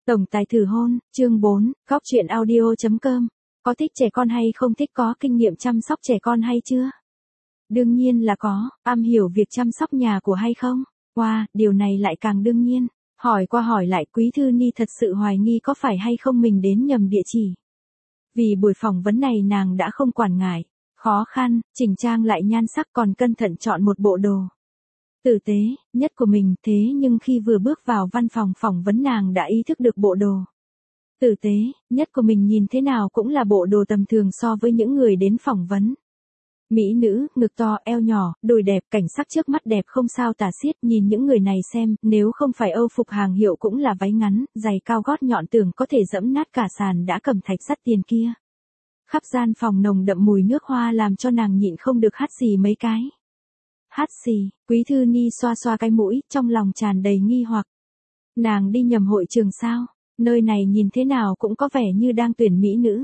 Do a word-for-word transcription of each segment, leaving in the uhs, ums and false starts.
Tổng tài thử hôn, chương bốn, góc chuyện audio.com. Có thích trẻ con hay không thích, có kinh nghiệm chăm sóc trẻ con hay chưa? Đương nhiên là có, am hiểu việc chăm sóc nhà của hay không? Wow, điều này lại càng đương nhiên. Hỏi qua hỏi lại, Quý Thư Ni thật sự hoài nghi có phải hay không mình đến nhầm địa chỉ. Vì buổi phỏng vấn này nàng đã không quản ngại, khó khăn, chỉnh trang lại nhan sắc, còn cẩn thận chọn một bộ đồ tử tế nhất của mình. Thế nhưng khi vừa bước vào văn phòng phỏng vấn, nàng đã ý thức được bộ đồ tử tế nhất của mình nhìn thế nào cũng là bộ đồ tầm thường so với những người đến phỏng vấn. Mỹ nữ, ngực to, eo nhỏ, đùi đẹp, cảnh sắc trước mắt đẹp không sao tả xiết. Nhìn những người này xem, nếu không phải Âu phục hàng hiệu cũng là váy ngắn, giày cao gót nhọn tưởng có thể dẫm nát cả sàn đã cẩm thạch sắt tiền kia. Khắp gian phòng nồng đậm mùi nước hoa làm cho nàng nhịn không được hắt xì mấy cái. Hắt xì, Quý Thư Ni xoa xoa cái mũi, trong lòng tràn đầy nghi hoặc. Nàng đi nhầm hội trường sao? Nơi này nhìn thế nào cũng có vẻ như đang tuyển mỹ nữ.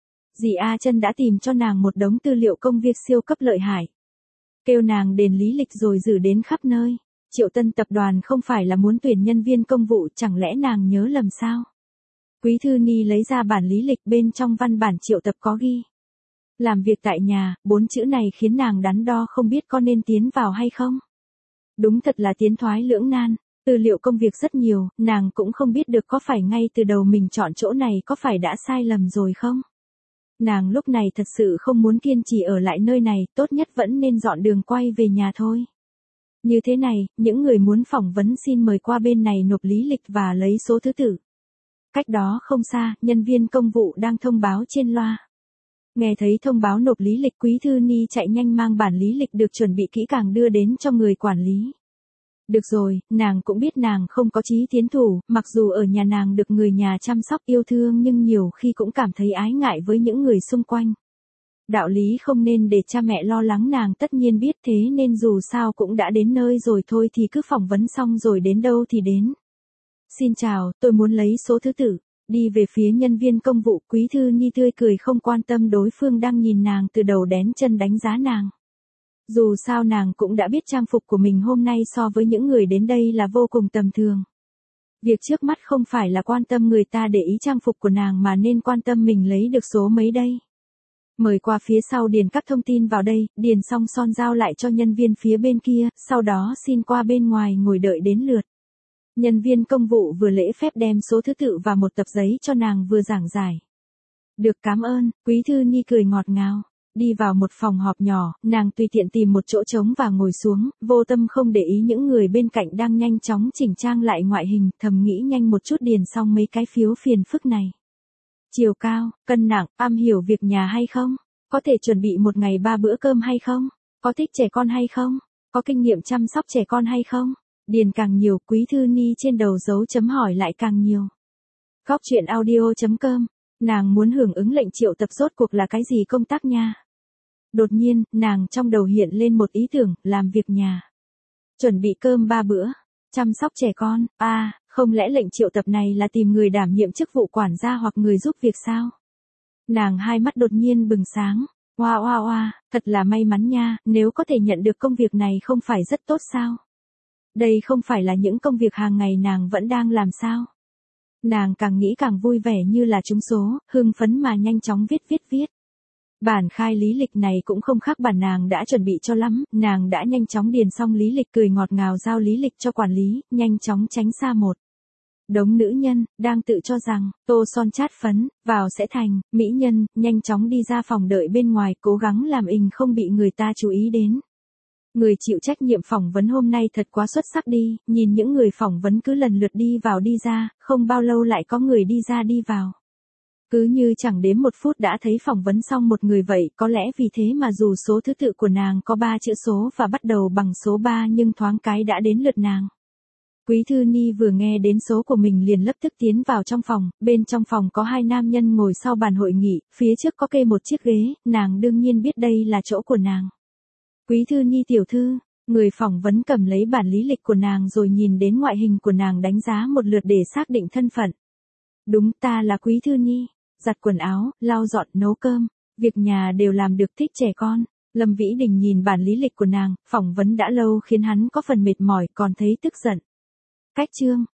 Dì A Chân đã tìm cho nàng một đống tư liệu công việc siêu cấp lợi hại. Kêu nàng đền lý lịch rồi gửi đến khắp nơi. Triệu Tân tập đoàn không phải là muốn tuyển nhân viên công vụ, chẳng lẽ nàng nhớ lầm sao? Quý Thư Ni lấy ra bản lý lịch, bên trong văn bản triệu tập có ghi. Làm việc tại nhà, bốn chữ này khiến nàng đắn đo không biết có nên tiến vào hay không. Đúng thật là tiến thoái lưỡng nan, tư liệu công việc rất nhiều, nàng cũng không biết được có phải ngay từ đầu mình chọn chỗ này có phải đã sai lầm rồi không. Nàng lúc này thật sự không muốn kiên trì ở lại nơi này, tốt nhất vẫn nên dọn đường quay về nhà thôi. Như thế này, những người muốn phỏng vấn xin mời qua bên này nộp lý lịch và lấy số thứ tự. Cách đó không xa, nhân viên công vụ đang thông báo trên loa. Nghe thấy thông báo nộp lý lịch, Quý Thư Ni chạy nhanh mang bản lý lịch được chuẩn bị kỹ càng đưa đến cho người quản lý. Được rồi, nàng cũng biết nàng không có chí tiến thủ, mặc dù ở nhà nàng được người nhà chăm sóc yêu thương nhưng nhiều khi cũng cảm thấy ái ngại với những người xung quanh. Đạo lý không nên để cha mẹ lo lắng nàng tất nhiên biết, thế nên dù sao cũng đã đến nơi rồi thôi thì cứ phỏng vấn xong rồi đến đâu thì đến. Xin chào, tôi muốn lấy số thứ tự. Đi về phía nhân viên công vụ, Quý Thư Ni tươi cười không quan tâm đối phương đang nhìn nàng từ đầu đến chân đánh giá nàng. Dù sao nàng cũng đã biết trang phục của mình hôm nay so với những người đến đây là vô cùng tầm thường. Việc trước mắt không phải là quan tâm người ta để ý trang phục của nàng mà nên quan tâm mình lấy được số mấy đây. Mời qua phía sau điền các thông tin vào đây, điền xong son giao lại cho nhân viên phía bên kia, sau đó xin qua bên ngoài ngồi đợi đến lượt. Nhân viên công vụ vừa lễ phép đem số thứ tự và một tập giấy cho nàng vừa giảng giải. Được, cảm ơn, Quý Thư Ni cười ngọt ngào. Đi vào một phòng họp nhỏ, nàng tùy tiện tìm một chỗ trống và ngồi xuống, vô tâm không để ý những người bên cạnh đang nhanh chóng chỉnh trang lại ngoại hình, thầm nghĩ nhanh một chút điền xong mấy cái phiếu phiền phức này. Chiều cao, cân nặng, am hiểu việc nhà hay không? Có thể chuẩn bị một ngày ba bữa cơm hay không? Có thích trẻ con hay không? Có kinh nghiệm chăm sóc trẻ con hay không? Điền càng nhiều, Quý Thư Ni trên đầu dấu chấm hỏi lại càng nhiều. Góc chuyện audio.com. Nàng muốn hưởng ứng lệnh triệu tập rốt cuộc là cái gì công tác nha? Đột nhiên, nàng trong đầu hiện lên một ý tưởng, làm việc nhà. Chuẩn bị cơm ba bữa, chăm sóc trẻ con, à, không lẽ lệnh triệu tập này là tìm người đảm nhiệm chức vụ quản gia hoặc người giúp việc sao? Nàng hai mắt đột nhiên bừng sáng, oa oa oa, thật là may mắn nha, nếu có thể nhận được công việc này không phải rất tốt sao? Đây không phải là những công việc hàng ngày nàng vẫn đang làm sao? Nàng càng nghĩ càng vui vẻ như là trúng số, hưng phấn mà nhanh chóng viết viết viết. Bản khai lý lịch này cũng không khác bản nàng đã chuẩn bị cho lắm, nàng đã nhanh chóng điền xong lý lịch, cười ngọt ngào giao lý lịch cho quản lý, nhanh chóng tránh xa một đống nữ nhân, đang tự cho rằng, tô son chát phấn, vào sẽ thành, mỹ nhân, nhanh chóng đi ra phòng đợi bên ngoài, cố gắng làm ình không bị người ta chú ý đến. Người chịu trách nhiệm phỏng vấn hôm nay thật quá xuất sắc đi, nhìn những người phỏng vấn cứ lần lượt đi vào đi ra, không bao lâu lại có người đi ra đi vào. Cứ như chẳng đếm một phút đã thấy phỏng vấn xong một người vậy, có lẽ vì thế mà dù số thứ tự của nàng có ba chữ số và bắt đầu bằng số ba nhưng thoáng cái đã đến lượt nàng. Quý Thư Ni vừa nghe đến số của mình liền lập tức tiến vào trong phòng, bên trong phòng có hai nam nhân ngồi sau bàn hội nghị, phía trước có kê một chiếc ghế, nàng đương nhiên biết đây là chỗ của nàng. Quý Thư Ni tiểu thư, người phỏng vấn cầm lấy bản lý lịch của nàng rồi nhìn đến ngoại hình của nàng đánh giá một lượt để xác định thân phận. Đúng, ta là Quý Thư Ni, giặt quần áo, lau dọn, nấu cơm, việc nhà đều làm được, thích trẻ con. Lâm Vĩ Đình nhìn bản lý lịch của nàng, phỏng vấn đã lâu khiến hắn có phần mệt mỏi, còn thấy tức giận. Cách chương,